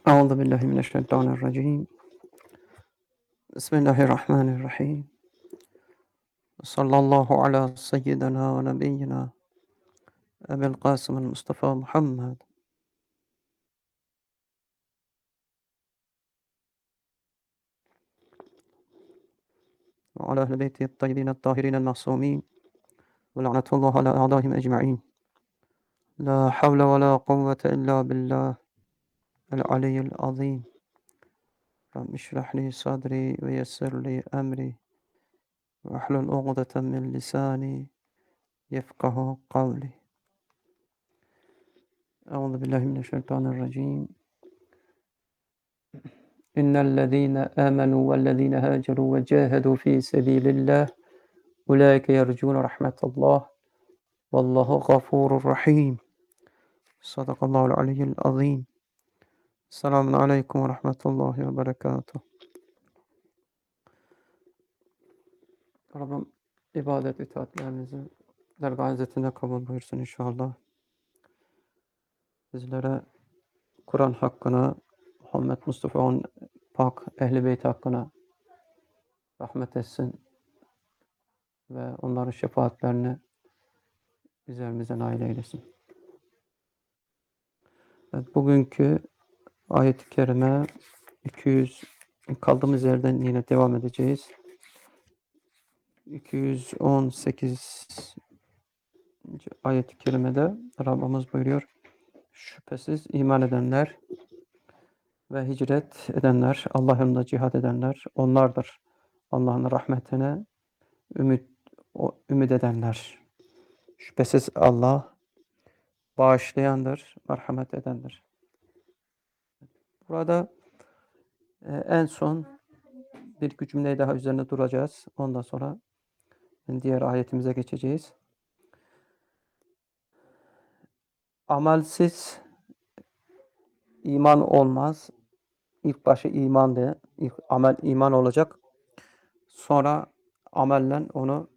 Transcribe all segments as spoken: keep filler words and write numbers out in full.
Euzu billahi mineşşeytanirracim. Bismillahirrahmanirrahim. Sallallahu ala seyyidina ve nebiyyina Ebil Kasım'il Mustafa Muhammed ve ala ehl beyti tayyibin tahirin masumin ve lanetullah ala a'daihim ecma'in. La havle ve la kuvvete illa billah el aliyyil azim. Rabbi şrah li sadri ve yessir li emri ve ahlul uqdeten min lisani yefkahu kavli. Euzu billahi mineşşeytanirracim. İnnellezîne âmenû vellezîne hâcerû ve câhedû fî sebîlillâh ulâike yercûne rahmetallâh vallahu gafûrur rahîm. Sadakallahul aliyyil azîm. Selamun aleyküm ve rahmetullahi ve berekatuhu. Rabbim ibadet itaatlerinizi dergâh izzetinde kabul buyursun inşallah. Bizlere Kur'an hakkına, Muhammed Mustafa'nın pak ehl-i beyt hakkına rahmet etsin ve onların şefaatlerini üzerimize nail eylesin. Evet, bugünkü ayet-i kerime iki yüz kaldığımız yerden yine devam edeceğiz. iki yüz on sekiz ayet-i kerimede Rabbimiz buyuruyor. Şüphesiz iman edenler ve hicret edenler, Allah yolunda cihad edenler onlardır. Allah'ın rahmetine ümit o, ümit edenler. Şüphesiz Allah bağışlayandır, merhamet edendir. Burada e, en son bir iki cümleyi daha üzerine duracağız. Ondan sonra diğer ayetimize geçeceğiz. Amelsiz iman olmaz. İlk başı imandı. İlk amel iman olacak. Sonra amelle onu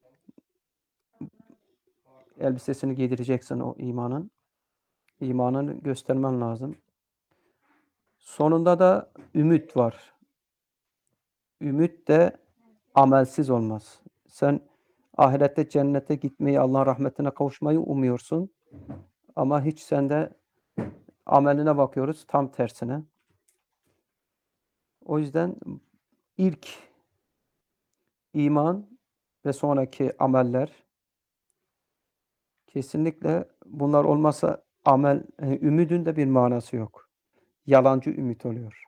elbisesini giydireceksin o imanın. İmanını göstermen lazım. Sonunda da ümit var. Ümit de amelsiz olmaz. Sen ahirette cennete gitmeyi, Allah'ın rahmetine kavuşmayı umuyorsun. Ama hiç sende ameline bakıyoruz tam tersine. O yüzden ilk iman ve sonraki ameller kesinlikle bunlar olmasa amel, ümidin de bir manası yok. Yalancı ümit oluyor.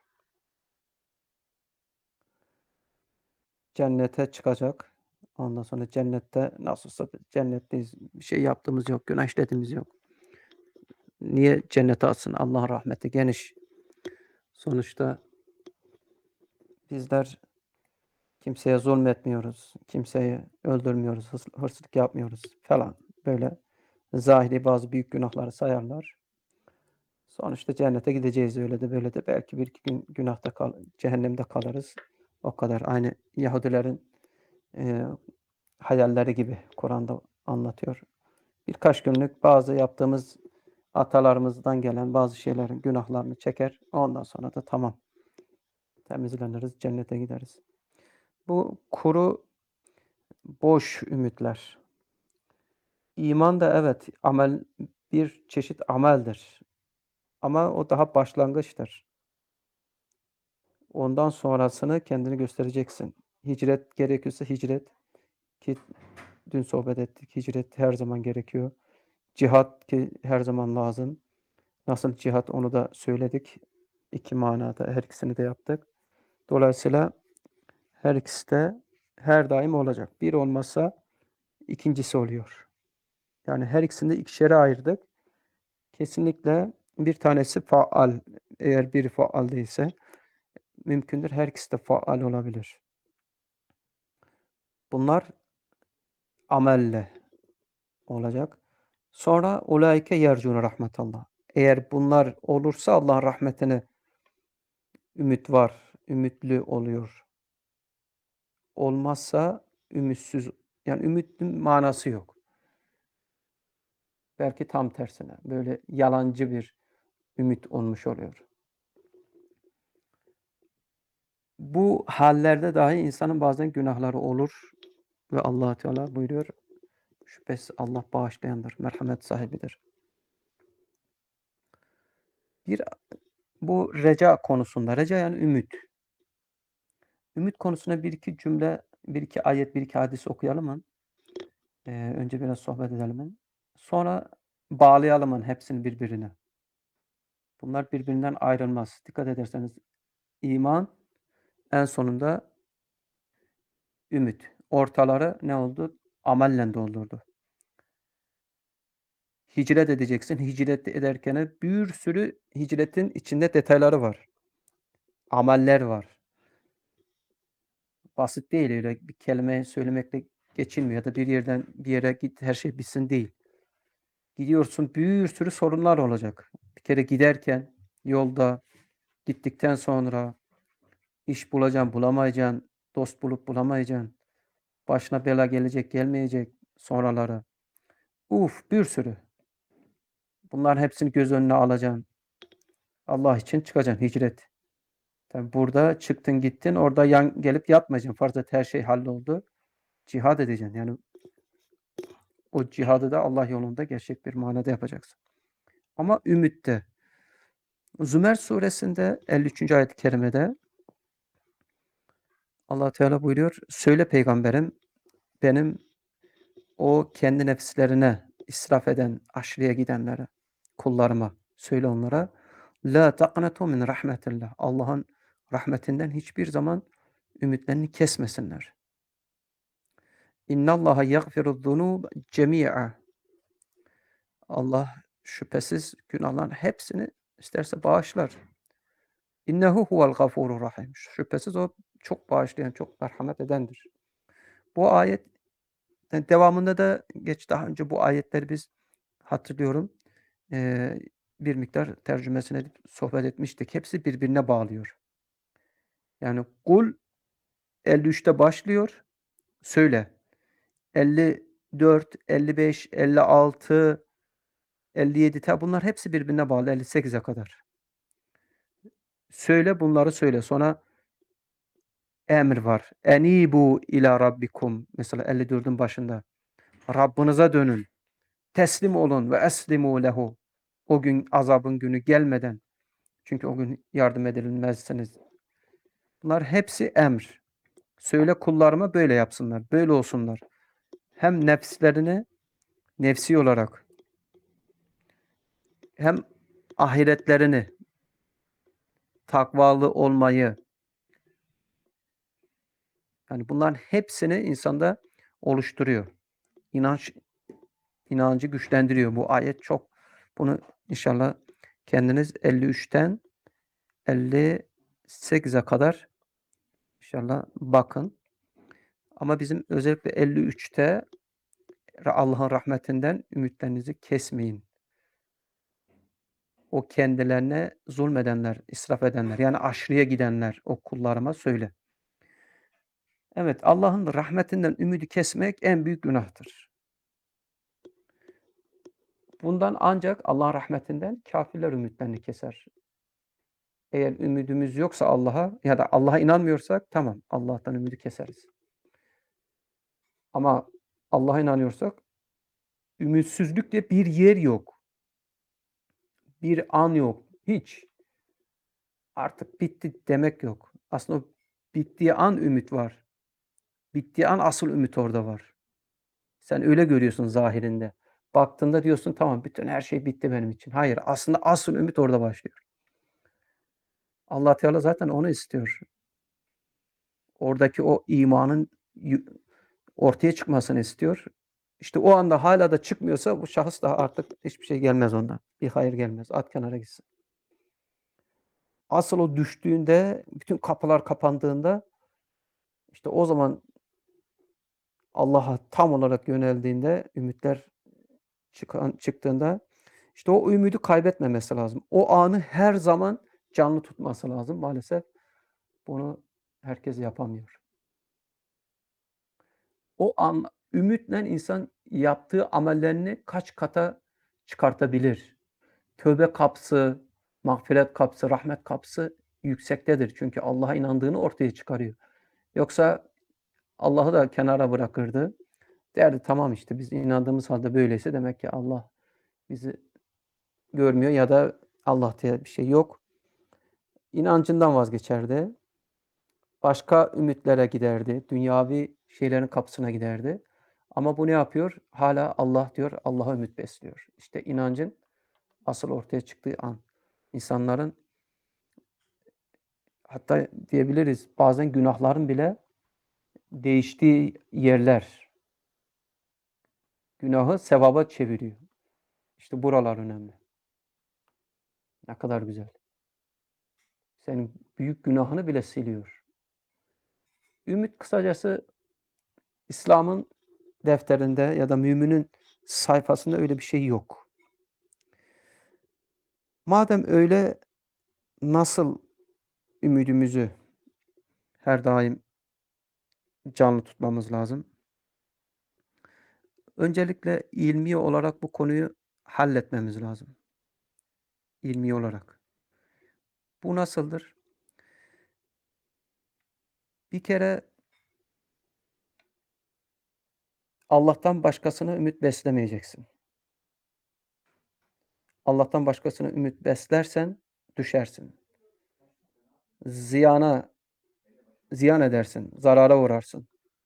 Cennete çıkacak. Ondan sonra cennette nasılsa cennetteyiz. Bir şey yaptığımız yok, günah işlediğimiz yok. Niye cennete atsın? Allah'ın rahmeti geniş. Sonuçta bizler kimseye zulmetmiyoruz, kimseyi öldürmüyoruz, hırsızlık yapmıyoruz falan. Böyle zahiri bazı büyük günahları sayarlar. Sonuçta cennete gideceğiz öyle de böyle de. Belki bir iki gün günahta kal, cehennemde kalırız. O kadar. Aynı Yahudilerin e, hayalleri gibi Kur'an'da anlatıyor. Birkaç günlük bazı yaptığımız atalarımızdan gelen bazı şeylerin günahlarını çeker. Ondan sonra da tamam. Temizleniriz, cennete gideriz. Bu kuru, boş ümitler. İman da evet, amel bir çeşit ameldir. Ama o daha başlangıçtır. Ondan sonrasını kendini göstereceksin. Hicret gerekiyorsa hicret. Ki dün sohbet ettik. Hicret her zaman gerekiyor. Cihat ki her zaman lazım. Nasıl cihat onu da söyledik. İki manada her ikisini de yaptık. Dolayısıyla her ikisi de her daim olacak. Bir olmazsa ikincisi oluyor. Yani her ikisini de ikişere ayırdık. Kesinlikle bir tanesi faal. Eğer biri faal değilse mümkündür her ikisi de faal olabilir. Bunlar amelle olacak. Sonra ulaike yercûne rahmetallah. Eğer bunlar olursa Allah'ın rahmetine ümit var, ümitli oluyor. Olmazsa ümitsiz, yani ümitin manası yok. Belki tam tersine böyle yalancı bir ümit olmuş oluyor. Bu hallerde dahi insanın bazen günahları olur ve Allah Teala buyuruyor, şüphesiz Allah bağışlayandır, merhamet sahibidir. Bir bu reca konusunda, reca yani ümit. Ümit konusuna bir iki cümle, bir iki ayet, bir iki hadis okuyalım mı? Eee, önce biraz sohbet edelim mi? Sonra bağlayalım mı hepsini birbirine? Bunlar birbirinden ayrılmaz. Dikkat ederseniz iman, en sonunda ümit. Ortaları ne oldu? Amelle doldurdu. Hicret edeceksin. Hicret ederken bir sürü hicretin içinde detayları var. Ameller var. Basit değil, öyle bir kelime söylemekle geçilmiyor ya da bir yerden bir yere git, her şey bitsin değil. Gidiyorsun, bir sürü sorunlar olacak. Bir kere giderken, yolda, gittikten sonra iş bulacaksın, bulamayacaksın, dost bulup bulamayacaksın, başına bela gelecek, gelmeyecek sonraları. Uf, bir sürü. Bunların hepsini göz önüne alacaksın. Allah için çıkacaksın, hicret. Tabii burada çıktın gittin, orada yan gelip yatmayacaksın. Farz et her şey halloldu. Cihad edeceksin. Yani o cihadı da Allah yolunda gerçek bir manada yapacaksın. Ama ümitte. Zümer suresinde elli üçüncü ayet-i kerimede Allah Teala buyuruyor. Söyle peygamberim, benim o kendi nefislerine israf eden, aşırıya gidenlere, kullarıma söyle onlara. La taqnatu min rahmetillah. Allah'ın rahmetinden hiçbir zaman ümitlerini kesmesinler. İnnallaha yaghfiru zunub cemi'a. Allah şüphesiz günahların hepsini isterse bağışlar. İnnehu huvel gafurur rahim. Şüphesiz o çok bağışlayan, çok merhamet edendir. Bu ayet devamında da geç daha önce bu ayetleri biz hatırlıyorum. Eee, bir miktar tercümesini edip sohbet etmiştik. Hepsi birbirine bağlıyor. Yani kul elli üçte başlıyor. Söyle. elli dört, elli beş, elli altı, elli yedi ta bunlar hepsi birbirine bağlı elli sekize kadar. Söyle bunları söyle. Sonra emir var. Enibu ila rabbikum. Mesela elli dördün başında. Rabbinize dönün. Teslim olun ve eslimu lehu. O gün azabın günü gelmeden. Çünkü o gün yardım edilmezseniz. Bunlar hepsi emir. Söyle kullarıma böyle yapsınlar. Böyle olsunlar. Hem nefslerini nefsi olarak hem ahiretlerini takvalı olmayı yani bunların hepsini insanda oluşturuyor. İnanç inancı güçlendiriyor. Bu ayet çok bunu inşallah kendiniz elli üçten elli sekize kadar inşallah bakın. Ama bizim özellikle elli üçte Allah'ın rahmetinden ümitlerinizi kesmeyin. O kendilerine zulmedenler, israf edenler, yani aşırıya gidenler o kullarıma söyle. Evet, Allah'ın rahmetinden ümidi kesmek en büyük günahtır. Bundan ancak Allah'ın rahmetinden kâfirler ümitlerini keser. Eğer ümidimiz yoksa Allah'a ya da Allah'a inanmıyorsak tamam Allah'tan ümidi keseriz. Ama Allah'a inanıyorsak ümitsizlik diye bir yer yok. Bir an yok. Hiç. Artık bitti demek yok. Aslında o bittiği an ümit var. Bittiği an asıl ümit orada var. Sen öyle görüyorsun zahirinde. Baktığında diyorsun tamam bütün her şey bitti benim için. Hayır, aslında asıl ümit orada başlıyor. Allah Teala zaten onu istiyor. Oradaki o imanın ortaya çıkmasını istiyor. İşte o anda hala da çıkmıyorsa bu şahıs da artık hiçbir şey gelmez ondan. Bir hayır gelmez. At kenara gitsin. Asıl o düştüğünde, bütün kapılar kapandığında işte o zaman Allah'a tam olarak yöneldiğinde, ümitler çıkan, çıktığında işte o ümidi kaybetmemesi lazım. O anı her zaman canlı tutması lazım. Maalesef bunu herkes yapamıyor. O an ümitle insan yaptığı amellerini kaç kata çıkartabilir. Tövbe kapısı, mağfiret kapısı, rahmet kapısı yüksektedir. Çünkü Allah'a inandığını ortaya çıkarıyor. Yoksa Allah'ı da kenara bırakırdı. Derdi tamam işte biz inandığımız halde böyleyse demek ki Allah bizi görmüyor ya da Allah diye bir şey yok. İnancından vazgeçerdi. Başka ümitlere giderdi. Dünyavi şeylerin kapısına giderdi. Ama bu ne yapıyor? Hala Allah diyor, Allah'a ümit besliyor. İşte inancın asıl ortaya çıktığı an. İnsanların hatta diyebiliriz bazen günahların bile değiştiği yerler. Günahı sevaba çeviriyor. İşte buralar önemli. Ne kadar güzel. Senin büyük günahını bile siliyor. Ümit kısacası İslam'ın defterinde ya da müminin sayfasında öyle bir şey yok. Madem öyle nasıl ümidimizi her daim canlı tutmamız lazım? Öncelikle ilmi olarak bu konuyu halletmemiz lazım. İlmi olarak. Bu nasıldır? Bir kere Allah'tan başkasına ümit beslemeyeceksin. Allah'tan başkasına ümit beslersen düşersin. Ziyana ziyan edersin, zarara uğrarsın.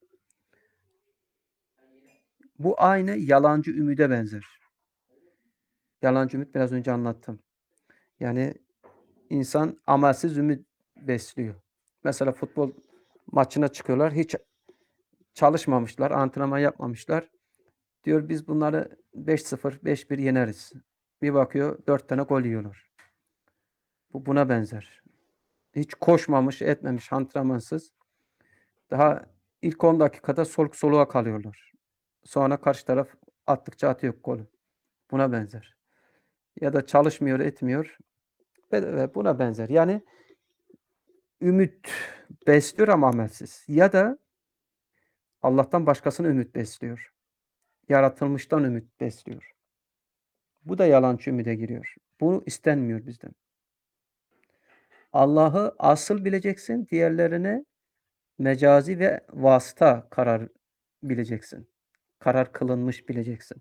Bu aynı yalancı ümide benzer. Yalancı ümit biraz önce anlattım. Yani insan amelsiz ümit besliyor. Mesela futbol maçına çıkıyorlar. Hiç çalışmamışlar, antrenman yapmamışlar. Diyor biz bunları beş sıfır, beş bir yeneriz. Bir bakıyor dört tane gol yiyorlar. Bu buna benzer. Hiç koşmamış, etmemiş, antrenmansız. Daha ilk on dakikada soluk soluğa kalıyorlar. Sonra karşı taraf attıkça atıyor golü. Buna benzer. Ya da çalışmıyor, etmiyor. Ve buna benzer. Yani ümit besliyor ama amelsiz. Ya da Allah'tan başkasına ümit besliyor. Yaratılmıştan ümit besliyor. Bu da yalancı ümide giriyor. Bu istenmiyor bizden. Allah'ı asıl bileceksin, diğerlerini mecazi ve vasıta karar bileceksin. Karar kılınmış bileceksin.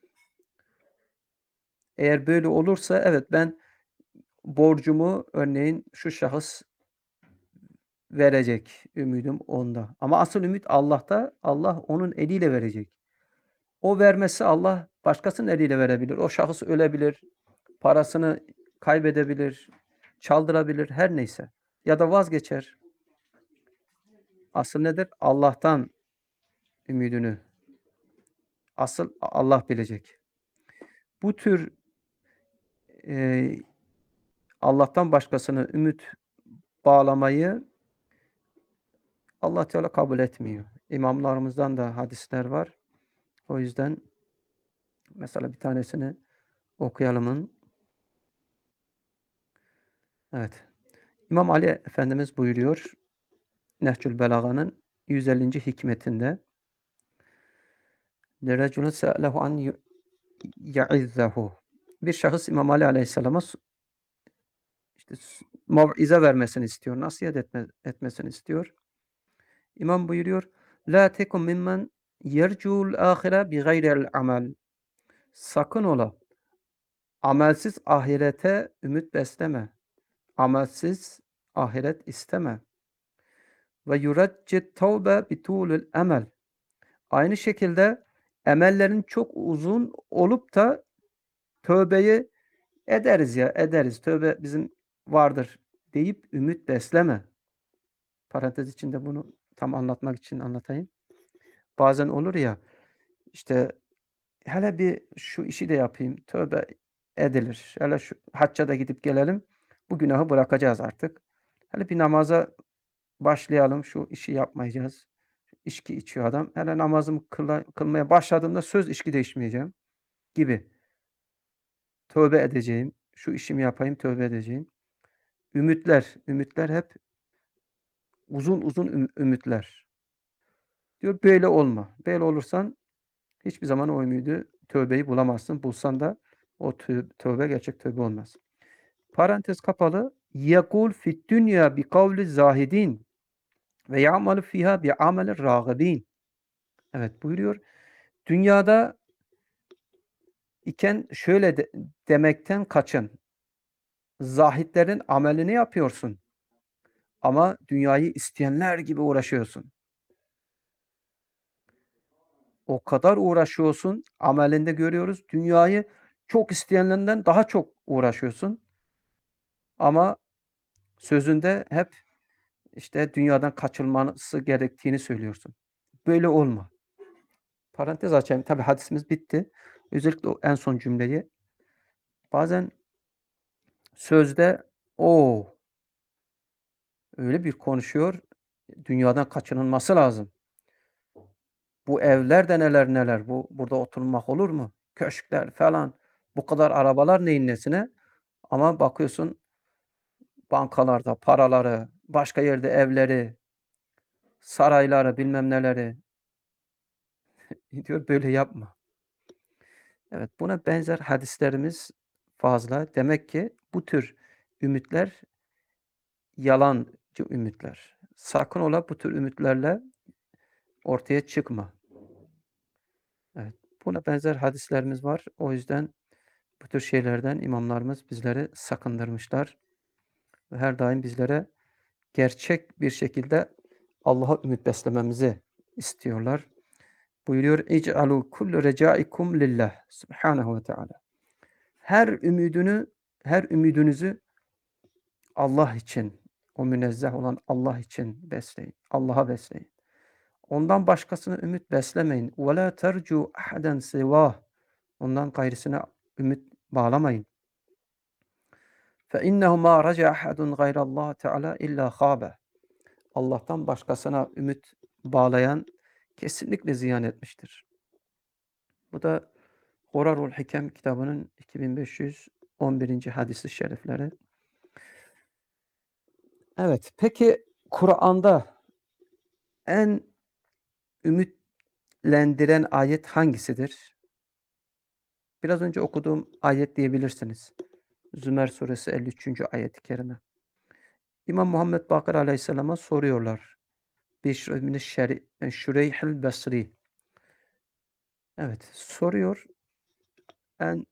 Eğer böyle olursa evet ben borcumu örneğin şu şahıs verecek. Ümidim onda. Ama asıl ümit Allah'ta. Allah onun eliyle verecek. O vermesi Allah başkasının eliyle verebilir. O şahıs ölebilir. Parasını kaybedebilir. Çaldırabilir. Her neyse. Ya da vazgeçer. Asıl nedir? Allah'tan ümidini. Asıl Allah bilecek. Bu tür e, Allah'tan başkasını ümit bağlamayı Allah Teala kabul etmiyor. İmamlarımızdan da hadisler var. O yüzden mesela bir tanesini okuyalımın. Evet. İmam Ali Efendimiz buyuruyor Nehcül Belaga'nın yüz ellinci hikmetinde لِرَجُلُ سَأَلَهُ an يَعِزَّهُ Bir şahıs İmam Ali Aleyhisselam'a işte mev'ize vermesini istiyor. Nasihat etme, etmesini istiyor. İmam buyuruyor La tekun mimmen yercul ahire bi gayril amel. Sakın ola amelsiz ahirete ümit besleme. Amelsiz ahiret isteme. Ve yuraccit tevbe bitulul emel. Aynı şekilde emellerin çok uzun olup da tövbeyi ederiz ya ederiz. Tövbe bizim vardır deyip ümit besleme. Parantez içinde bunu tam anlatmak için anlatayım. Bazen olur ya işte hele bir şu işi de yapayım. Tövbe edilir. Hele şu hacca da gidip gelelim. Bu günahı bırakacağız artık. Hele bir namaza başlayalım. Şu işi yapmayacağız. İçki içiyor adam. Hele namazımı kıla, kılmaya başladığımda söz içki de içmeyeceğim gibi. Tövbe edeceğim. Şu işimi yapayım, tövbe edeceğim. Ümitler, ümitler hep uzun uzun üm- ümitler. Diyor böyle olma. Böyle olursan hiçbir zaman o ümidi, tövbeyi bulamazsın. Bulsan da o tö- tövbe gerçek tövbe olmaz. Parantez kapalı. yekul fid dünya bi kavli zahidin ve ya'malu fiha bi ameli râgibîn. Evet, buyuruyor. Dünyada iken şöyle de demekten kaçın. Zahitlerin amelini yapıyorsun ama dünyayı isteyenler gibi uğraşıyorsun. O kadar uğraşıyorsun, amelinde görüyoruz. Dünyayı çok isteyenlerden daha çok uğraşıyorsun ama sözünde hep, işte, dünyadan kaçılması gerektiğini söylüyorsun. Böyle olma. Parantez açayım. Tabii hadisimiz bitti. Özellikle o en son cümleyi bazen sözde o öyle bir konuşuyor, dünyadan kaçınılması lazım. Bu evler de neler neler, bu burada oturmak olur mu? Köşkler falan, bu kadar arabalar neyin nesine? Ama bakıyorsun bankalarda paraları, başka yerde evleri, sarayları, bilmem neleri. Diyor böyle yapma. Evet, buna benzer hadislerimiz fazla. Demek ki bu tür ümitler yalancı ümitler. Sakın ola bu tür ümitlerle ortaya çıkma. Evet, buna benzer hadislerimiz var. O yüzden bu tür şeylerden imamlarımız bizleri sakındırmışlar ve her daim bizlere gerçek bir şekilde Allah'a ümit beslememizi istiyorlar. Buyuruyor: "İc'alû kulle recâikum lillah." Subhanahu ve Teala. Her ümidini, her ümidinizi Allah için, o münezzeh olan Allah için besleyin. Allah'a besleyin. Ondan başkasına ümit beslemeyin. وَلَا تَرْجُوا أَحَدًا سِوَاهُ. Ondan gayrısına ümit bağlamayın. فَاِنَّهُ مَا رَجَا أَحَدٌ غَيْرَ اللّٰهِ تَعَالَى اِلَّا خَابَ. Allah'tan başkasına ümit bağlayan kesinlikle ziyan etmiştir. Bu da Gurarul Hikem kitabının iki bin beş yüz on birinci hadis-i şerifleri. Evet, peki Kur'an'da en ümitlendiren ayet hangisidir? Biraz önce okuduğum ayet diyebilirsiniz. Zümer suresi elli üçüncü ayet-i kerime. İmam Muhammed Bakır Aleyhisselam'a soruyorlar. Bişr ibn Şureyhil Besri. Evet, soruyor. En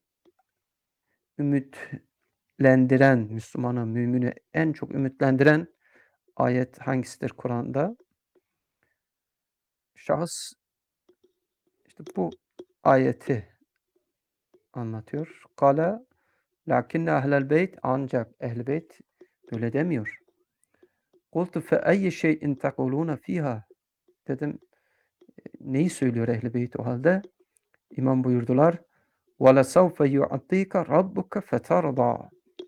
ümitlendiren, Müslümanı, mümini en çok ümitlendiren ayet hangisidir Kur'an'da? Şahıs işte bu ayeti anlatıyor. Kâle lakinne ehlel beyt, ancak ehl-i beyt böyle demiyor. Kultu fe eyyi şeyin tekulûne fîhâ. Dedim, neyi söylüyor ehl-i beyt o halde? İmam buyurdular. وَلَسَوْفَ يُعَطِّيكَ رَبُّكَ فَتَرْضَى.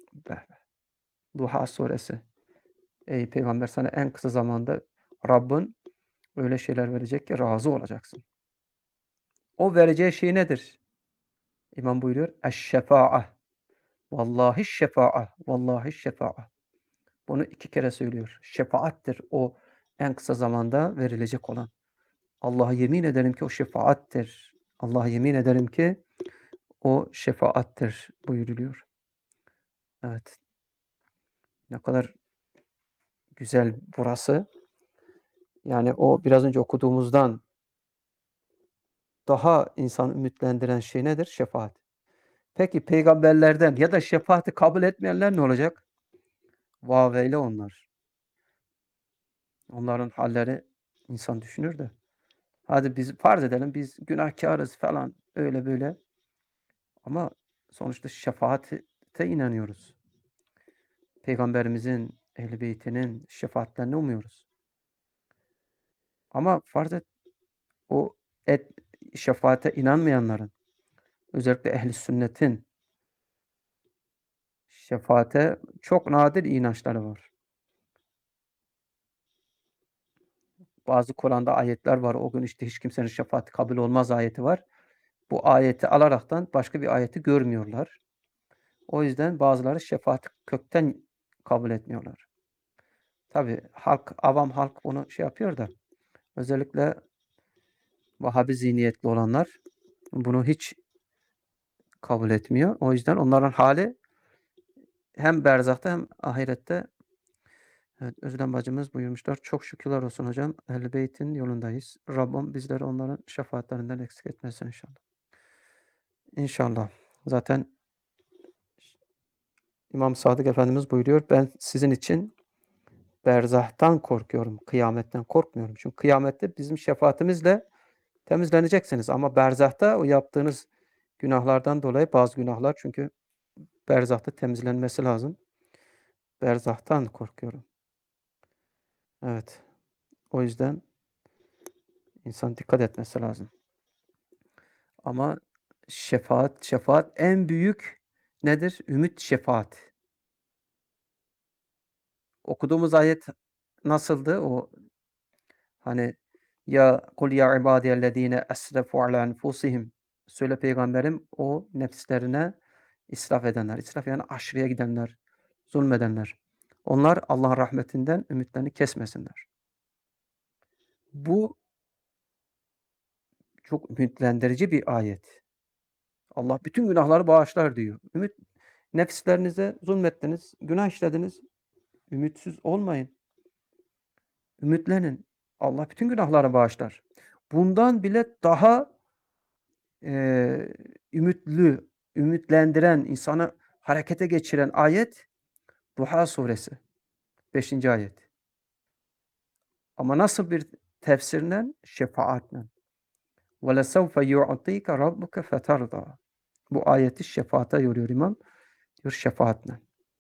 Duha suresi. Ey peygamber, sana en kısa zamanda Rabbin öyle şeyler verecek ki razı olacaksın. O vereceği şey nedir? İmam buyuruyor. Eş-şefa'a. Vallahi şefa'a. Vallahi şefa'a. Bunu iki kere söylüyor. Şefaattir o en kısa zamanda verilecek olan. Allah'a yemin ederim ki o şefaattir. Allah'a yemin ederim ki o şefaattir buyuruluyor. Evet. Ne kadar güzel burası. Yani o biraz önce okuduğumuzdan daha insan ümitlendiren şey nedir? Şefaat. Peki peygamberlerden ya da şefaati kabul etmeyenler ne olacak? Vaveyle onlar. Onların halleri insan düşünür de. Hadi biz farz edelim biz günahkarız falan öyle böyle. Ama sonuçta şefaate inanıyoruz. Peygamberimizin, ehl-i beytinin şefaatlerini umuyoruz. Ama farz et o et, şefaate inanmayanların, özellikle ehl-i sünnetin şefaate çok nadir inançları var. Bazı Kur'an'da ayetler var. O gün işte hiç kimsenin şefaati kabul olmaz ayeti var. Bu ayeti alaraktan başka bir ayeti görmüyorlar. O yüzden bazıları şefaati kökten kabul etmiyorlar. Tabii halk, avam halk onu şey yapıyor da özellikle Vahabi zihniyetli olanlar bunu hiç kabul etmiyor. O yüzden onların hali hem berzahta hem ahirette. Evet, Özlem bacımız buyurmuşlar. Çok şükürler olsun hocam. Ehl-i Beyt'in yolundayız. Rabbim bizleri onların şefaatlerinden eksik etmesin inşallah. İnşallah. Zaten İmam Sadık Efendimiz buyuruyor. Ben sizin için berzahtan korkuyorum. Kıyametten korkmuyorum. Çünkü kıyamette bizim şefaatimizle temizleneceksiniz. Ama berzahta o yaptığınız günahlardan dolayı bazı günahlar çünkü berzahta temizlenmesi lazım. Berzahtan korkuyorum. Evet. O yüzden insan dikkat etmesi lazım. Ama şefaat, şefaat en büyük nedir? Ümit şefaat. Okuduğumuz ayet nasıldı? O hani ya kul ya ibadiyellezine esrefu ala enfusihim. Söyle peygamberim o nefislerine israf edenler, israf yani aşırıya gidenler, zulmedenler. Onlar Allah'ın rahmetinden ümitlerini kesmesinler. Bu çok ümitlendirici bir ayet. Allah bütün günahları bağışlar diyor. Ümit nefislerinize zulmettiniz, günah işlediniz. Ümitsiz olmayın. Ümitlenin. Allah bütün günahları bağışlar. Bundan bile daha eee ümitlü, ümitlendiren, insanı harekete geçiren ayet Duha suresi. beşinci ayet. Ama nasıl bir tefsirle? Şefaatle. وَلَسَوْفَ يُعْطِيكَ رَبُّكَ فَتَرْضَى. Bu ayeti şefaate yoruyor imam. Diyor şefaatle.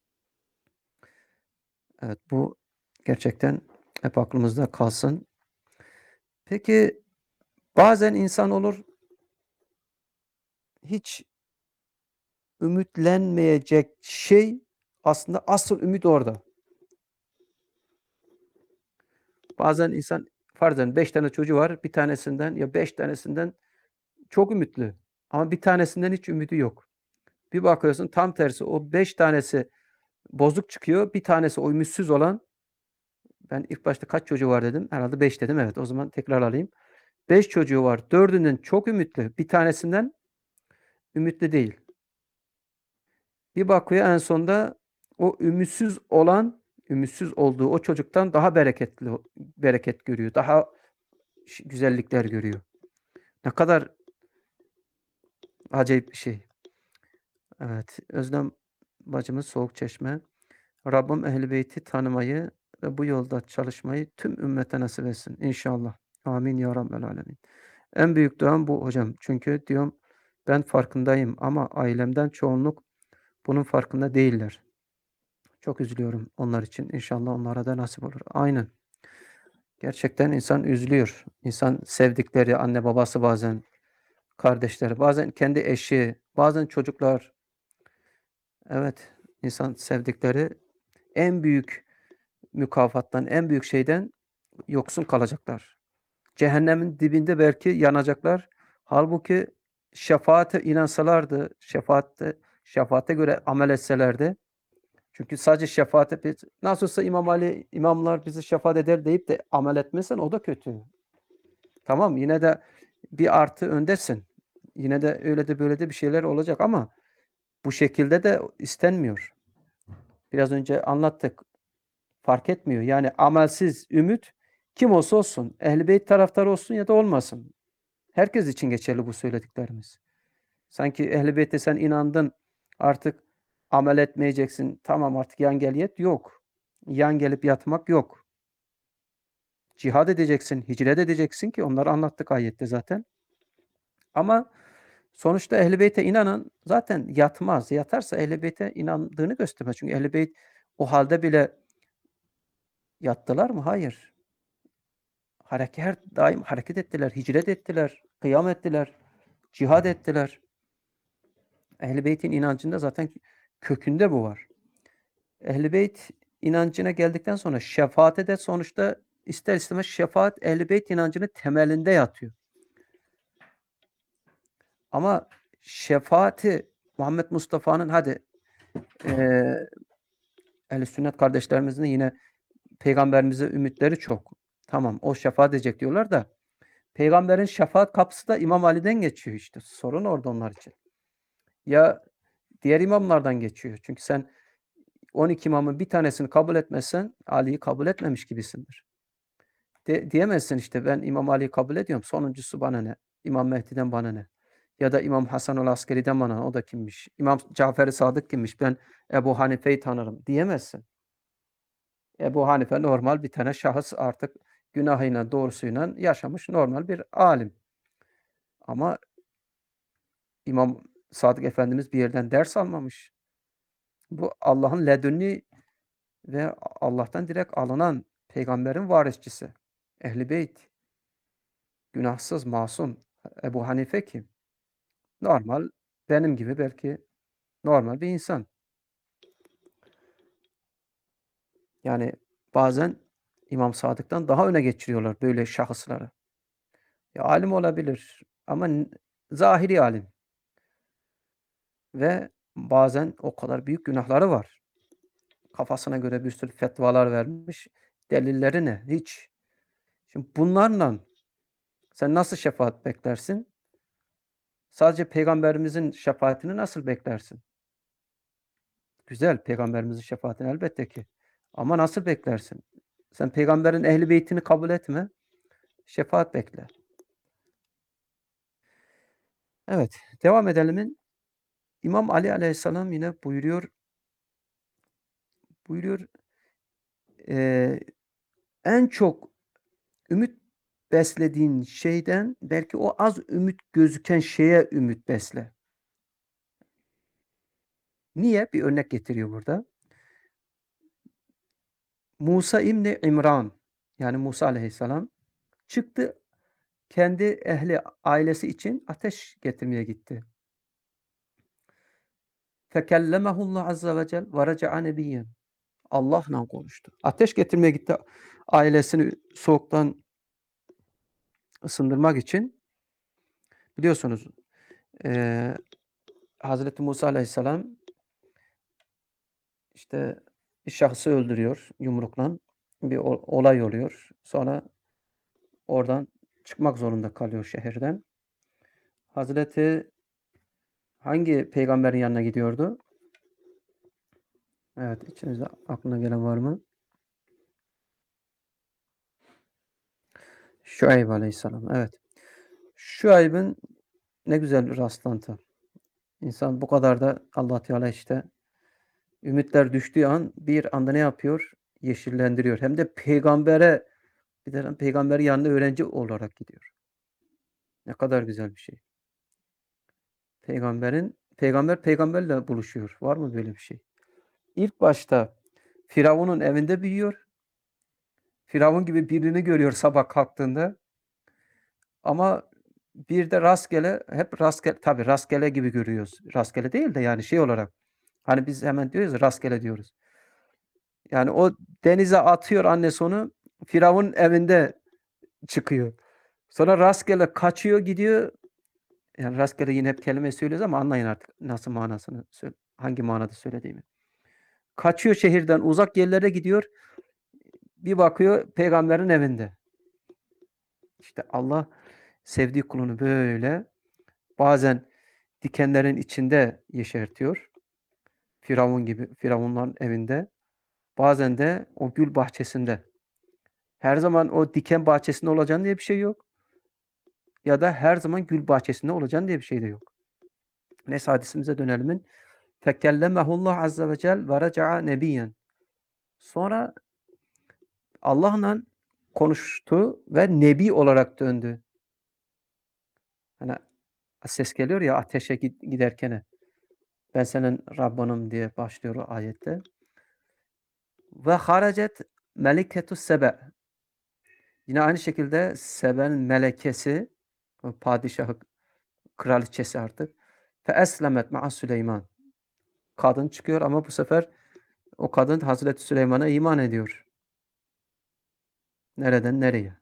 Evet bu gerçekten hep aklımızda kalsın. Peki bazen insan olur hiç ümitlenmeyecek şey aslında asıl ümit orada. Bazen insan farzen beş tane çocuğu var. Bir tanesinden ya beş tanesinden çok ümitli. Ama bir tanesinden hiç ümidi yok. Bir bakıyorsun tam tersi o beş tanesi bozuk çıkıyor. Bir tanesi o ümitsiz olan ben ilk başta kaç çocuğu var dedim. Herhalde beş dedim. Evet o zaman tekrar alayım. beş çocuğu var. Dördünün çok ümitli. Bir tanesinden ümitli değil. Bir bakıyor en sonunda o ümitsiz olan, ümitsiz olduğu o çocuktan daha bereketli bereket görüyor. Daha güzellikler görüyor. Ne kadar acayip bir şey. Evet. Özlem bacımız Soğukçeşme. Rabbim Ehl-i Beyt'i tanımayı ve bu yolda çalışmayı tüm ümmete nasip etsin. İnşallah. Amin ya Rabbel Alemin. En büyük duam bu hocam. Çünkü diyorum ben farkındayım ama ailemden çoğunluk bunun farkında değiller. Çok üzülüyorum onlar için. İnşallah onlara da nasip olur. Aynen. Gerçekten insan üzülüyor. İnsan sevdikleri anne babası bazen, kardeşleri, bazen kendi eşi, bazen çocuklar. Evet, insan sevdikleri en büyük mükafattan, en büyük şeyden yoksun kalacaklar. Cehennemin dibinde belki yanacaklar. Halbuki şefaate inansalardı, şefaatte, şefaate göre amel etselerdi. Çünkü sadece şefaate biz, nasıl olsa İmam Ali, imamlar bizi şefaat eder deyip de amel etmesen o da kötü. Tamam yine de bir artı öndesin. Yine de öyle de böyle de bir şeyler olacak ama bu şekilde de istenmiyor. Biraz önce anlattık. Fark etmiyor. Yani amelsiz ümit kim olsa olsun. Ehl-i Beyt taraftarı olsun ya da olmasın. Herkes için geçerli bu söylediklerimiz. Sanki Ehl-i Beyt'e sen inandın artık amel etmeyeceksin. Tamam artık yan gel yet. Yok. Yan gelip yatmak yok. Cihad edeceksin, hicret edeceksin ki onları anlattık ayette zaten. Ama sonuçta Ehl-i Beyt'e inanan zaten yatmaz. Yatarsa Ehl-i Beyt'e inandığını göstermez. Çünkü Ehl-i Beyt o halde bile yattılar mı? Hayır. Hareket, her daim hareket ettiler, hicret ettiler, kıyam ettiler, cihad ettiler. Ehl-i Beyt'in inancında zaten kökünde bu var. Ehl-i Beyt inancına geldikten sonra şefaate de sonuçta ister istemez şefaat Ehl-i Beyt inancının temelinde yatıyor. Ama şefaati Muhammed Mustafa'nın hadi eee Ehl-i Sünnet kardeşlerimizin yine peygamberimize ümitleri çok. Tamam o şefaat edecek diyorlar da peygamberin şefaat kapısı da İmam Ali'den geçiyor işte. Sorun orada onlar için. Ya diğer imamlardan geçiyor. Çünkü sen on iki imamın bir tanesini kabul etmezsen Ali'yi kabul etmemiş gibisindir. De, diyemezsin işte ben İmam Ali'yi kabul ediyorum. Sonuncusu bana ne? İmam Mehdi'den bana ne? Ya da İmam Hasan-ül Askeri'den bana ne? O da kimmiş? İmam Cafer-i Sadık kimmiş? Ben Ebu Hanife'yi tanırım diyemezsin. Ebu Hanife normal bir tane şahıs, artık günahıyla doğrusuyla yaşamış normal bir alim. Ama İmam Sadık Efendimiz bir yerden ders almamış. Bu Allah'ın ledünni ve Allah'tan direkt alınan peygamberin varisçisi. Ehl-i Beyt. Günahsız, masum. Ebu Hanife kim? Normal, benim gibi belki normal bir insan. Yani bazen İmam Sadık'tan daha öne geçiriyorlar böyle şahısları. Ya alim olabilir ama zahiri alim. Ve bazen o kadar büyük günahları var. Kafasına göre bir sürü fetvalar vermiş. Delilleri ne? Hiç. Şimdi bunlarla sen nasıl şefaat beklersin? Sadece Peygamberimizin şefaatini nasıl beklersin? Güzel, Peygamberimizin şefaatini elbette ki. Ama nasıl beklersin? Sen Peygamberin ehli beytini kabul etme, şefaat bekle. Evet, devam edelim. İmam Ali Aleyhisselam yine buyuruyor, buyuruyor, e, en çok ümit beslediğin şeyden belki o az ümit gözüken şeye ümit besle. Niye? Bir örnek getiriyor burada. Musa İbni İmran, yani Musa Aleyhisselam çıktı, kendi ehli ailesi için ateş getirmeye gitti. Fekellemehullah azze ve cel ve reca'a nebiyyen. Allah'la konuştu. Ateş getirmeye gitti ailesini soğuktan ısındırmak için. Biliyorsunuz e, Hazreti Musa Aleyhisselam işte bir şahsı öldürüyor yumrukla. Bir olay oluyor. Sonra oradan çıkmak zorunda kalıyor şehirden. Hazreti hangi peygamberin yanına gidiyordu? Evet, içinizde aklına gelen var mı? Şuayb Aleyhisselam. Evet. Şuayb'in ne güzel bir rastlantı. İnsan bu kadar da Allah Teala işte ümitler düştüğü an bir anda ne yapıyor? Yeşillendiriyor. Hem de peygambere, bir de peygamberin yanına öğrenci olarak gidiyor. Ne kadar güzel bir şey. Peygamberin peygamber peygamberle buluşuyor. Var mı böyle bir şey? İlk başta Firavun'un evinde büyüyor. Firavun gibi birini görüyor sabah kalktığında. Ama bir de rastgele, hep rastgele, tabii rastgele gibi görüyoruz. Rastgele değil de yani şey olarak. Hani biz hemen diyoruz ya, rastgele diyoruz. Yani o denize atıyor annesi onu. Firavun'un evinde çıkıyor. Sonra rastgele kaçıyor gidiyor. Yani rastgele yine hep kelime söylüyoruz ama anlayın artık nasıl manasını, hangi manada söylediğimi. Kaçıyor şehirden, uzak yerlere gidiyor. Bir bakıyor peygamberin evinde. İşte Allah sevdiği kulunu böyle bazen dikenlerin içinde yeşertiyor. Firavun gibi, Firavunların evinde. Bazen de o gül bahçesinde. Her zaman o diken bahçesinde olacaksın diye bir şey yok. Ya da her zaman gül bahçesinde olacaksın diye bir şey de yok. Neyse hadisimize dönelim. Fekellemehullah azze ve cel ve reca'a nebiyyen. Sonra Allah'la konuştu ve nebi olarak döndü. Hani ses geliyor ya ateşe giderken. Ben senin Rabbinim diye başlıyor o ayette. Ve haracet meliketus sebe. Yine aynı şekilde Sebe'nin melekesi, padişahı, kraliçesi artık. Fe eslemet ma'a Süleyman. Kadın çıkıyor ama bu sefer o kadın Hazreti Süleyman'a iman ediyor. Nereden nereye?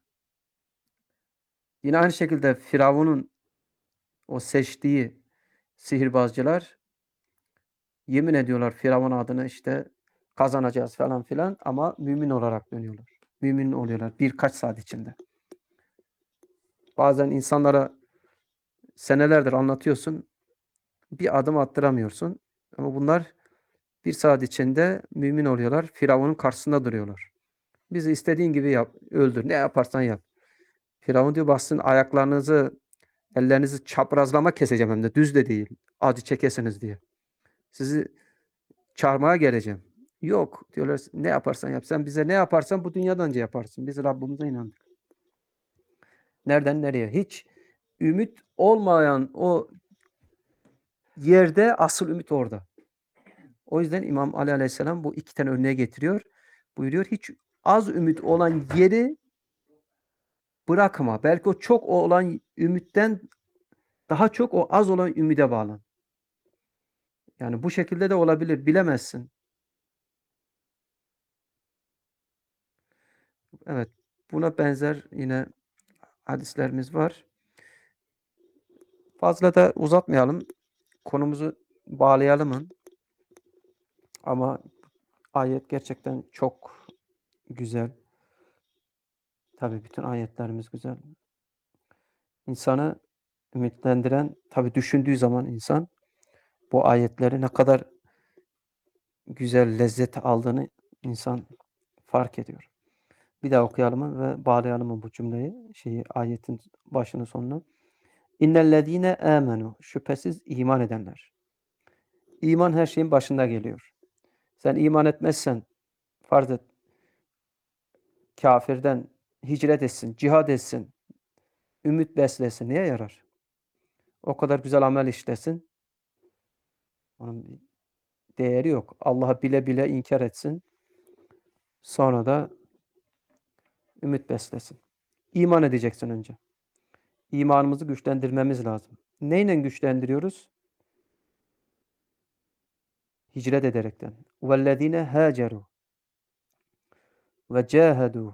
Yine aynı şekilde Firavun'un o seçtiği sihirbazcılar yemin ediyorlar Firavun adına işte kazanacağız falan filan ama mümin olarak dönüyorlar. Mümin oluyorlar birkaç saat içinde. Bazen insanlara senelerdir anlatıyorsun, bir adım attıramıyorsun. Ama bunlar Bir saat içinde mümin oluyorlar. Firavun'un karşısında duruyorlar. Bizi istediğin gibi yap, öldür. Ne yaparsan yap. Firavun diyor bassın ayaklarınızı, ellerinizi çaprazlama keseceğim hem de düz de değil. Acı çekesiniz diye. Sizi çarmıha geleceğim. Yok diyorlar ne yaparsan yap. Sen bize ne yaparsan bu dünyadan önce yaparsın. Biz Rabbimize inandık. Nereden nereye? Hiç ümit olmayan o yerde asıl ümit orada. O yüzden İmam Ali Aleyhisselam bu iki tane örneğe getiriyor. Buyuruyor hiç az ümit olan yeri bırakma. Belki o çok olan ümitten daha çok o az olan ümide bağlan. Yani bu şekilde de olabilir. Bilemezsin. Evet. Buna benzer yine hadislerimiz var. Fazla da uzatmayalım. Konumuzu bağlayalım. Ama ayet gerçekten çok güzel. Tabii bütün ayetlerimiz güzel. İnsanı ümitlendiren, tabii düşündüğü zaman insan bu ayetleri ne kadar güzel lezzet aldığını insan fark ediyor. Bir daha okuyalım ve bağlayalım bu cümleyi, şeyi ayetin başını sonunu. İnnellezîne âmenû şüphesiz iman edenler. İman her şeyin başında geliyor. Sen iman etmezsen farz et kafirden hicret etsin, cihad etsin, ümit beslesin. Neye yarar? O kadar güzel amel işlesin. Onun bir değeri yok. Allah'ı bile bile inkar etsin. Sonra da ümit beslesin. İman edeceksin önce. İmanımızı güçlendirmemiz lazım. Neyle güçlendiriyoruz? Hicret ederekten. وَالَّذ۪ينَ هَاجَرُوا وَجَاهَدُوا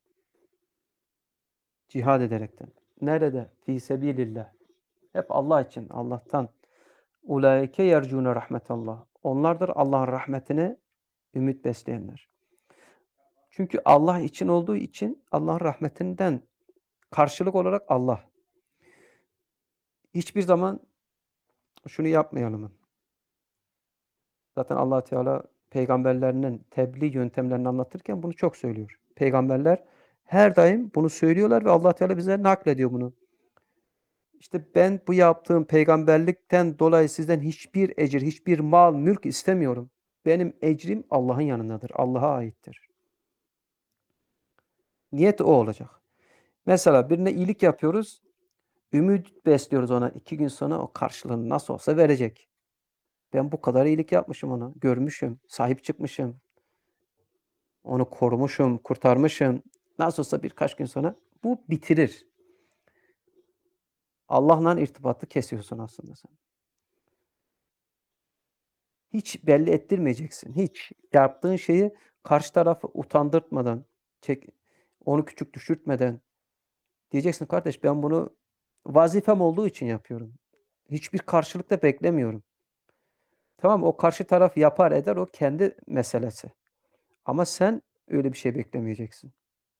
Cihad ederekten. Nerede? Fî sebîlillah. Hep Allah için, Allah'tan. Ulaike yercûne rahmetallah. Onlardır Allah'ın rahmetine ümit besleyenler. Çünkü Allah için olduğu için Allah'ın rahmetinden karşılık olarak Allah. Hiçbir zaman şunu yapmayalım. Zaten Allah Teala peygamberlerinin tebliğ yöntemlerini anlatırken bunu çok söylüyor. Peygamberler her daim bunu söylüyorlar ve Allah Teala bize naklediyor bunu. İşte ben bu yaptığım peygamberlikten dolayı sizden hiçbir ecir, hiçbir mal, mülk istemiyorum. Benim ecrim Allah'ın yanındadır. Allah'a aittir. Niyet o olacak. Mesela birine iyilik yapıyoruz. Ümit besliyoruz ona. İki gün sonra o karşılığını nasıl olsa verecek. Ben bu kadar iyilik yapmışım ona. Görmüşüm. Sahip çıkmışım. Onu korumuşum, kurtarmışım. Nasıl olsa birkaç gün sonra bu bitirir. Allah'la irtibatı kesiyorsun aslında sen. Hiç belli ettirmeyeceksin. Hiç. Yaptığın şeyi karşı tarafı utandırtmadan, çek, onu küçük düşürtmeden diyeceksin kardeş ben bunu vazifem olduğu için yapıyorum. Hiçbir karşılık da beklemiyorum. Tamam o karşı taraf yapar eder o kendi meselesi. Ama sen öyle bir şey beklemeyeceksin.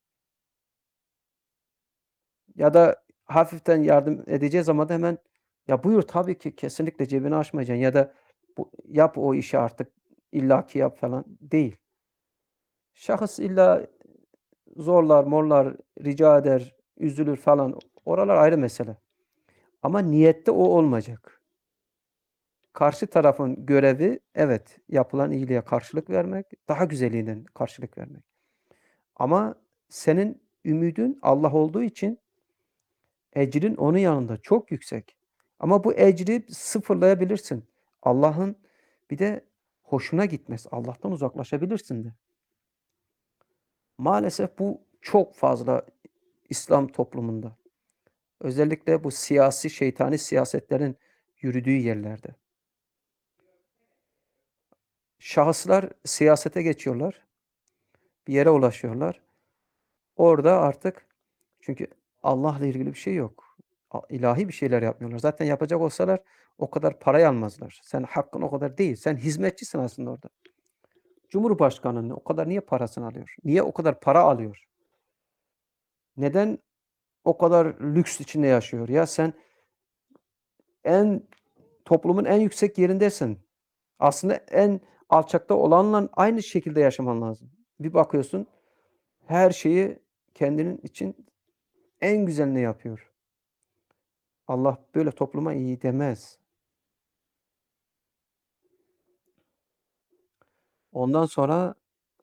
Ya da hafiften yardım edeceği zaman da hemen ya buyur tabii ki kesinlikle cebini açmayacaksın ya da bu, yap o işi artık illaki yap falan değil. Şahıs illa zorlar, morlar, rica eder, üzülür falan. Oralar ayrı mesele. Ama niyette o olmayacak. Karşı tarafın görevi evet yapılan iyiliğe karşılık vermek, daha güzelinden karşılık vermek. Ama senin ümidin Allah olduğu için ecrin onun yanında çok yüksek. Ama bu ecri sıfırlayabilirsin. Allah'ın bir de hoşuna gitmez. Allah'tan uzaklaşabilirsin de. Maalesef bu çok fazla İslam toplumunda. Özellikle bu siyasi, şeytani siyasetlerin yürüdüğü yerlerde. Şahıslar siyasete geçiyorlar. Bir yere ulaşıyorlar. Orada artık çünkü Allah'la ilgili bir şey yok. İlahi bir şeyler yapmıyorlar. Zaten yapacak olsalar o kadar parayı almazlar. Sen hakkın o kadar değil. Sen hizmetçisin aslında orada. Cumhurbaşkanının o kadar niye parasını alıyor? Niye o kadar para alıyor? Neden o kadar lüks içinde yaşıyor? Ya sen en toplumun en yüksek yerindesin. Aslında en alçakta olanla aynı şekilde yaşaman lazım. Bir bakıyorsun her şeyi kendinin için en güzelini yapıyor. Allah böyle topluma iyi demez. Ondan sonra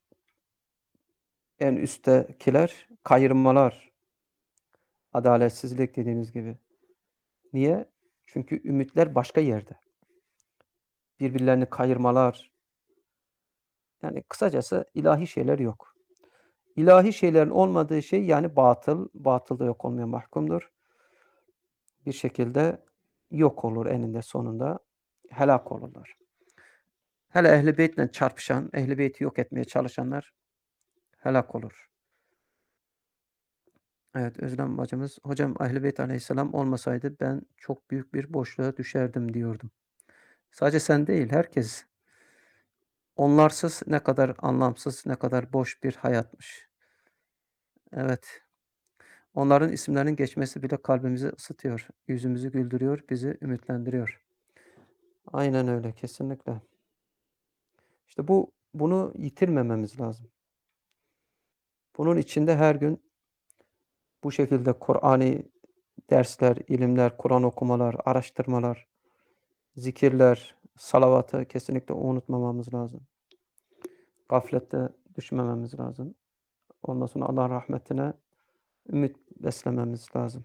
en üsttekiler kayırmalar, adaletsizlik dediğiniz gibi. Niye? Çünkü ümitler başka yerde. Birbirlerini kayırmalar, yani kısacası ilahi şeyler yok. İlahi şeylerin olmadığı şey yani batıl, batıl da yok olmaya mahkumdur. Bir şekilde yok olur eninde sonunda, helak olurlar. Hele Ehl-i Beyt'le çarpışan, Ehl-i Beyt'i yok etmeye çalışanlar helak olur. Evet, Özlem bacımız, hocam Ehl-i Beyt aleyhisselam olmasaydı ben çok büyük bir boşluğa düşerdim diyordum. Sadece sen değil, herkes. Onlarsız ne kadar anlamsız, ne kadar boş bir hayatmış. Evet. Onların isimlerinin geçmesi bile kalbimizi ısıtıyor, yüzümüzü güldürüyor, bizi ümitlendiriyor. Aynen öyle, kesinlikle. İşte bu bunu yitirmememiz lazım. Bunun içinde her gün bu şekilde Kur'ani dersler, ilimler, Kur'an okumalar, araştırmalar, zikirler, salavatı kesinlikle unutmamamız lazım. Gaflette düşmememiz lazım. Ondan sonra Allah'ın rahmetine ümit beslememiz lazım.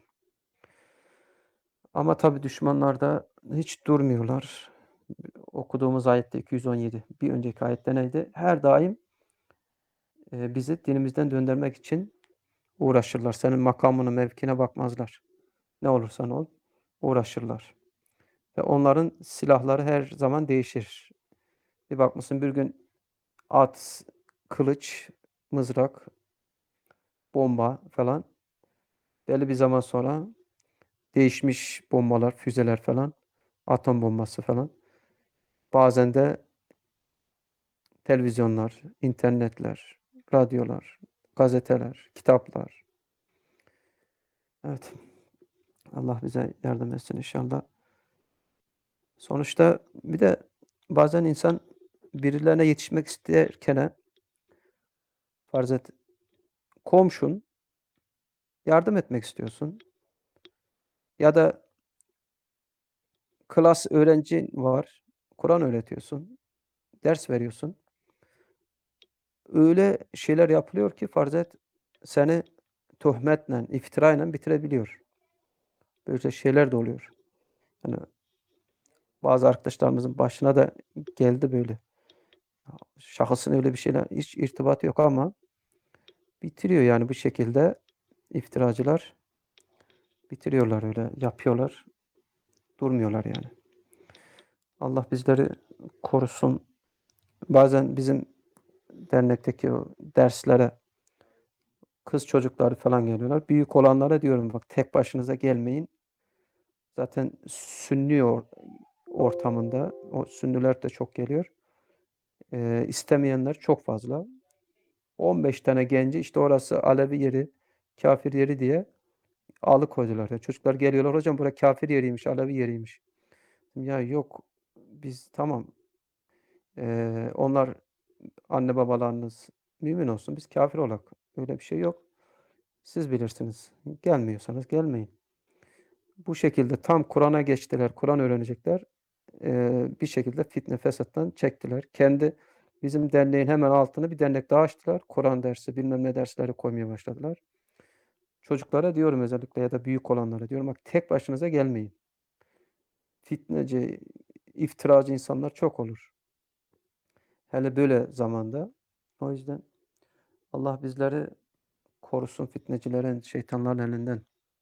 Ama tabii düşmanlar da hiç durmuyorlar. Okuduğumuz ayette iki yüz on yedi, bir önceki ayette neydi? Her daim eee, bizi dinimizden döndürmek için uğraşırlar. Senin makamına, mevkine bakmazlar. Ne olursan ol, uğraşırlar. Ve onların silahları her zaman değişir. Bir bakmışsın bir gün at, kılıç, mızrak, bomba falan. Belli bir zaman sonra değişmiş bombalar, füzeler falan, atom bombası falan. Bazen de televizyonlar, internetler, radyolar, gazeteler, kitaplar. Evet, Allah bize yardım etsin inşallah. Sonuçta bir de bazen insan birilerine yetişmek isterken farz et komşun, yardım etmek istiyorsun ya da klas öğrencin var, Kur'an öğretiyorsun, ders veriyorsun. Öyle şeyler yapılıyor ki farz et seni töhmetle, iftirayla bitirebiliyor. Böyle şeyler de oluyor. Yani bazı arkadaşlarımızın başına da geldi böyle. Şahısın öyle bir şeyle hiç irtibatı yok ama bitiriyor yani bu şekilde iftiracılar bitiriyorlar öyle, yapıyorlar. Durmuyorlar yani. Allah bizleri korusun. Bazen bizim dernekteki o derslere kız çocukları falan geliyorlar. Büyük olanlara diyorum bak tek başınıza gelmeyin. Zaten Sünni or ortamında o Sünniler de çok geliyor. Eee, istemeyenler çok fazla. on beş tane genci işte orası Alevi yeri, kafir yeri diye alıkoydular. Ya çocuklar geliyorlar, hocam bura kafir yeriymiş, Alevi yeriymiş. Ya yok, biz tamam, eee, onlar anne babalarınız mümin olsun, biz kafir olarak. Öyle bir şey yok. Siz bilirsiniz. Gelmiyorsanız gelmeyin. Bu şekilde tam Kur'an'a geçtiler, Kur'an öğrenecekler. Eee, bir şekilde fitne fesattan çektiler. Kendi bizim derneğin hemen altına bir dernek daha açtılar. Kur'an dersi, bilmem ne dersleri koymaya başladılar. Çocuklara diyorum özellikle ya da büyük olanlara diyorum bak tek başınıza gelmeyin. Fitneci, iftiracı insanlar çok olur. Hele böyle zamanda. O yüzden Allah bizleri korusun fitnecilerin, şeytanların elinden.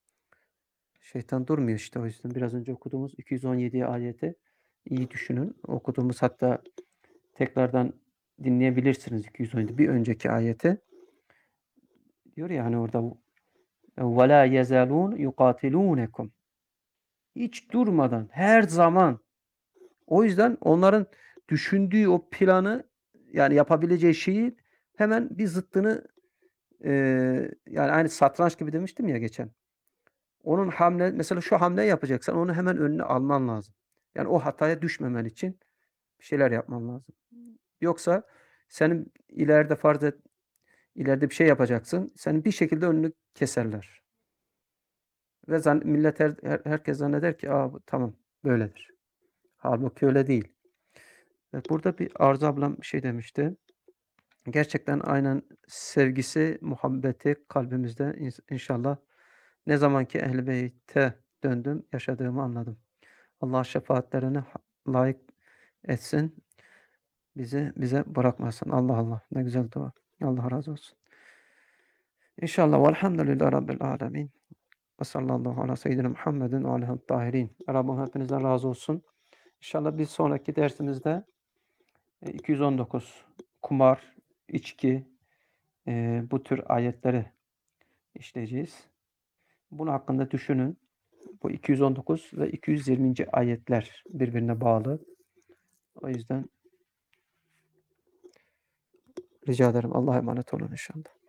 Şeytan durmuyor işte o yüzden. Biraz önce okuduğumuz iki yüz on yedi ayeti iyi düşünün. Okuduğumuz hatta tekrardan dinleyebilirsiniz iki yüz on yedi bir önceki ayeti. Diyor ya hani orada وَلَا يَزَالُونَ يُقَاتِلُونَكُمْ hiç durmadan, her zaman. O yüzden onların düşündüğü o planı yani yapabileceği şeyi hemen bir zıttını eee, yani aynı satranç gibi demiştim ya geçen. Onun hamle mesela şu hamleyi yapacaksan onu hemen önüne alman lazım. Yani o hataya düşmemen için bir şeyler yapman lazım. Yoksa senin ileride farz et, ileride bir şey yapacaksın. Senin bir şekilde önünü keserler. Ve zan millet her her herkes zanneder ki, "A, bu tamam, böyledir." Hâlbuki öyle değil. Eee, burada bir Arzu ablam bir şey demişti. Gerçekten aynen sevgisi, muhabbeti kalbimizde ins inşallah ne zaman ki Ehl-i Beyt'e döndüm, yaşadığımı anladım. Allah şefaatlerine ha layık etsin. Bizi bize bırakmasın. Allah Allah. Ne güzel dua. Allah razı olsun. İnşallah velhamdülillahi rabbil âlemin. Ve sallallahu ala seyyidina Muhammedin ve alihi tahirin. Rabbim hepinizden razı olsun. İnşallah bir sonraki dersimizde e, iki yüz on dokuz kumar, içki, eee, bu tür ayetleri işleyeceğiz. Bunun hakkında düşünün. Bu iki yüz on dokuz ve iki yüz yirminci ayetler birbirine bağlı. O yüzden rica ederim. Allah'a emanet olun inşallah.